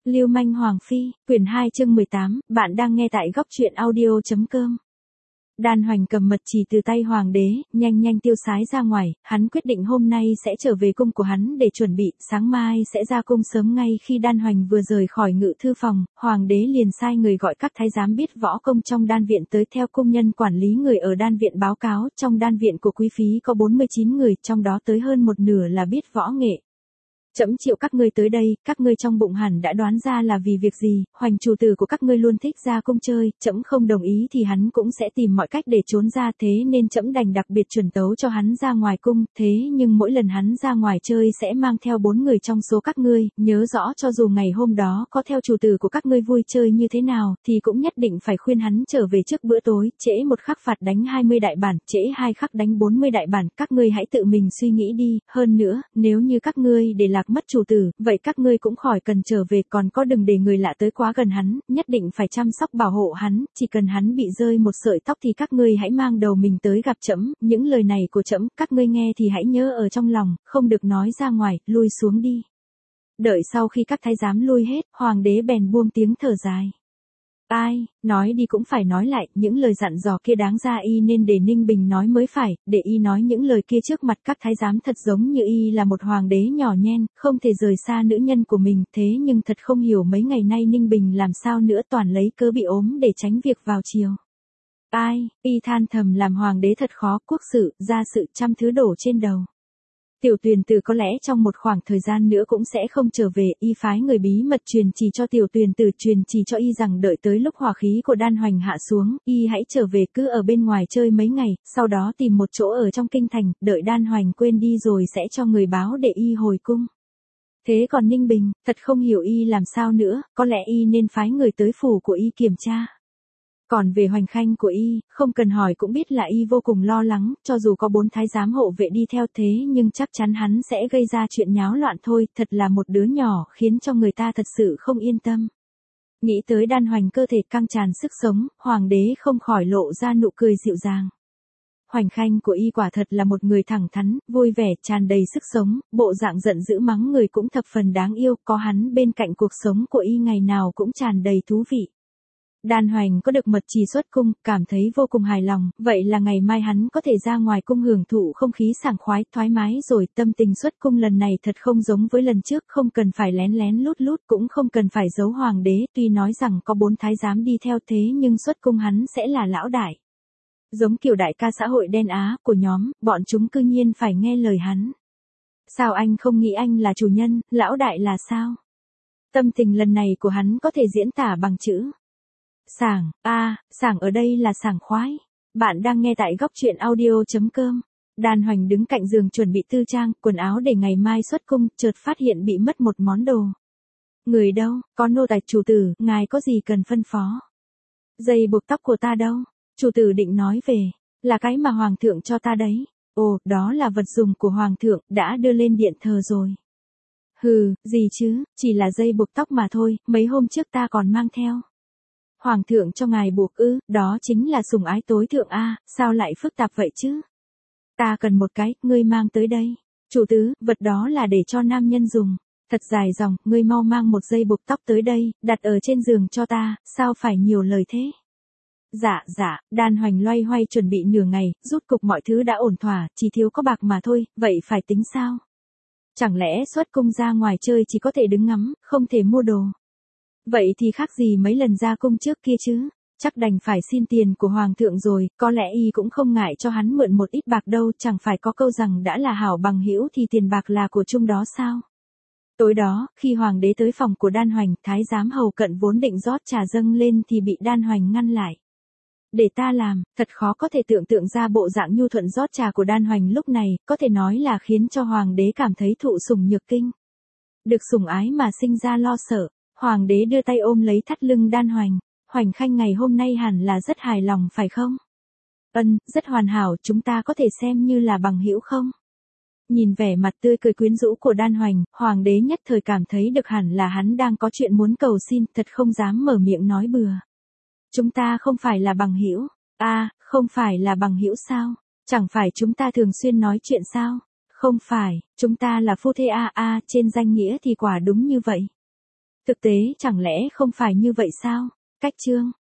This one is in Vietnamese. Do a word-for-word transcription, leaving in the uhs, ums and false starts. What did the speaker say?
Lưu manh Hoàng Phi, quyển hai chương mười tám, bạn đang nghe tại góc truyện audio.com. Đan Hoành cầm mật chỉ từ tay hoàng đế, nhanh nhanh tiêu sái ra ngoài, hắn quyết định hôm nay sẽ trở về cung của hắn để chuẩn bị, sáng mai sẽ ra cung sớm. Ngay khi Đan Hoành vừa rời khỏi ngự thư phòng, hoàng đế liền sai người gọi các thái giám biết võ công trong đan viện tới theo công nhân quản lý người ở đan viện báo cáo, trong đan viện của quý phí có bốn mươi chín người, trong đó tới hơn một nửa là biết võ nghệ. Trẫm triệu các ngươi tới đây, các ngươi trong bụng hẳn đã đoán ra là vì việc gì. Hoành chủ tử của các ngươi luôn thích ra cung chơi, trẫm không đồng ý thì hắn cũng sẽ tìm mọi cách để trốn ra, thế nên trẫm đành đặc biệt chuẩn tấu cho hắn ra ngoài cung. Thế nhưng mỗi lần hắn ra ngoài chơi sẽ mang theo bốn người trong số các ngươi, nhớ rõ cho dù ngày hôm đó có theo chủ tử của các ngươi vui chơi như thế nào, thì cũng nhất định phải khuyên hắn trở về trước bữa tối. Trễ một khắc phạt đánh hai mươi đại bản, trễ hai khắc đánh bốn mươi đại bản. Các ngươi hãy tự mình suy nghĩ đi. Hơn nữa, nếu như các ngươi để lạc mất chủ tử, vậy các ngươi cũng khỏi cần trở về, còn có đừng để người lạ tới quá gần hắn, nhất định phải chăm sóc bảo hộ hắn, chỉ cần hắn bị rơi một sợi tóc thì các ngươi hãy mang đầu mình tới gặp trẫm. Những lời này của trẫm, các ngươi nghe thì hãy nhớ ở trong lòng, không được nói ra ngoài, lui xuống đi. Đợi sau khi các thái giám lui hết, hoàng đế bèn buông tiếng thở dài. Ai, nói đi cũng phải nói lại, những lời dặn dò kia đáng ra y nên để Ninh Bình nói mới phải, để y nói những lời kia trước mặt các thái giám thật giống như y là một hoàng đế nhỏ nhen, không thể rời xa nữ nhân của mình. Thế nhưng thật không hiểu mấy ngày nay Ninh Bình làm sao nữa, toàn lấy cớ bị ốm để tránh việc vào triều. Ai, y than thầm làm hoàng đế thật khó, quốc sự, gia sự, trăm thứ đổ trên đầu. Tiểu Tuyền Tử có lẽ trong một khoảng thời gian nữa cũng sẽ không trở về, y phái người bí mật truyền chỉ cho Tiểu Tuyền Tử, truyền chỉ cho y rằng đợi tới lúc hỏa khí của Đan Hoành hạ xuống, y hãy trở về, cứ ở bên ngoài chơi mấy ngày, sau đó tìm một chỗ ở trong kinh thành, đợi Đan Hoành quên đi rồi sẽ cho người báo để y hồi cung. Thế còn Ninh Bình, thật không hiểu y làm sao nữa, có lẽ y nên phái người tới phủ của y kiểm tra. Còn về Hoành Khanh của y, không cần hỏi cũng biết là y vô cùng lo lắng, cho dù có bốn thái giám hộ vệ đi theo thế nhưng chắc chắn hắn sẽ gây ra chuyện nháo loạn thôi, thật là một đứa nhỏ khiến cho người ta thật sự không yên tâm. Nghĩ tới Đan Hoành cơ thể căng tràn sức sống, hoàng đế không khỏi lộ ra nụ cười dịu dàng. Hoành Khanh của y quả thật là một người thẳng thắn, vui vẻ, tràn đầy sức sống, bộ dạng giận dữ mắng người cũng thập phần đáng yêu, có hắn bên cạnh cuộc sống của y ngày nào cũng tràn đầy thú vị. Đan Hoành có được mật chỉ xuất cung, cảm thấy vô cùng hài lòng, vậy là ngày mai hắn có thể ra ngoài cung hưởng thụ không khí sảng khoái, thoải mái rồi. Tâm tình xuất cung lần này thật không giống với lần trước, không cần phải lén lén lút lút, cũng không cần phải giấu hoàng đế, tuy nói rằng có bốn thái giám đi theo thế nhưng xuất cung hắn sẽ là lão đại. Giống kiểu đại ca xã hội đen á của nhóm, bọn chúng cư nhiên phải nghe lời hắn. Sao anh không nghĩ anh là chủ nhân, lão đại là sao? Tâm tình lần này của hắn có thể diễn tả bằng chữ sảng, a, à, sảng ở đây là sảng khoái. Bạn đang nghe tại góc truyện audio.com. Đan Hoành đứng cạnh giường chuẩn bị tư trang, quần áo để ngày mai xuất cung, chợt phát hiện bị mất một món đồ. Người đâu, có nô tài. Chủ tử, ngài có gì cần phân phó? Dây buộc tóc của ta đâu? Chủ tử định nói về, là cái mà hoàng thượng cho ta đấy. Ồ, đó là vật dùng của hoàng thượng, đã đưa lên điện thờ rồi. Hừ, gì chứ, chỉ là dây buộc tóc mà thôi, mấy hôm trước ta còn mang theo. Hoàng thượng cho ngài buộc ư, đó chính là sủng ái tối thượng a, sao lại phức tạp vậy chứ? Ta cần một cái, ngươi mang tới đây. Chủ tứ, vật đó là để cho nam nhân dùng. Thật dài dòng, ngươi mau mang một dây buộc tóc tới đây, đặt ở trên giường cho ta, sao phải nhiều lời thế? Dạ, dạ, Đan Hoành loay hoay chuẩn bị nửa ngày, rút cục mọi thứ đã ổn thỏa, chỉ thiếu có bạc mà thôi, vậy phải tính sao? Chẳng lẽ xuất cung ra ngoài chơi chỉ có thể đứng ngắm, không thể mua đồ? Vậy thì khác gì mấy lần ra cung trước kia chứ, chắc đành phải xin tiền của hoàng thượng rồi, có lẽ y cũng không ngại cho hắn mượn một ít bạc đâu, chẳng phải có câu rằng đã là hảo bằng hữu thì tiền bạc là của chung đó sao. Tối đó, khi hoàng đế tới phòng của Đan Hoành, thái giám hầu cận vốn định rót trà dâng lên thì bị Đan Hoành ngăn lại. Để ta làm, thật khó có thể tưởng tượng ra bộ dạng nhu thuận rót trà của Đan Hoành lúc này, có thể nói là khiến cho hoàng đế cảm thấy thụ sủng nhược kinh. Được sủng ái mà sinh ra lo sợ. Hoàng đế đưa tay ôm lấy thắt lưng Đan Hoành. Hoành Khanh ngày hôm nay hẳn là rất hài lòng phải không? Ân, rất hoàn hảo, chúng ta có thể xem như là bằng hữu không? Nhìn vẻ mặt tươi cười quyến rũ của Đan Hoành, hoàng đế nhất thời cảm thấy được hẳn là hắn đang có chuyện muốn cầu xin, thật không dám mở miệng nói bừa. Chúng ta không phải là bằng hữu? A, à, không phải là bằng hữu sao? Chẳng phải chúng ta thường xuyên nói chuyện sao? Không phải, chúng ta là phu thê a a, trên danh nghĩa thì quả đúng như vậy. Thực tế chẳng lẽ không phải như vậy sao? Cách chương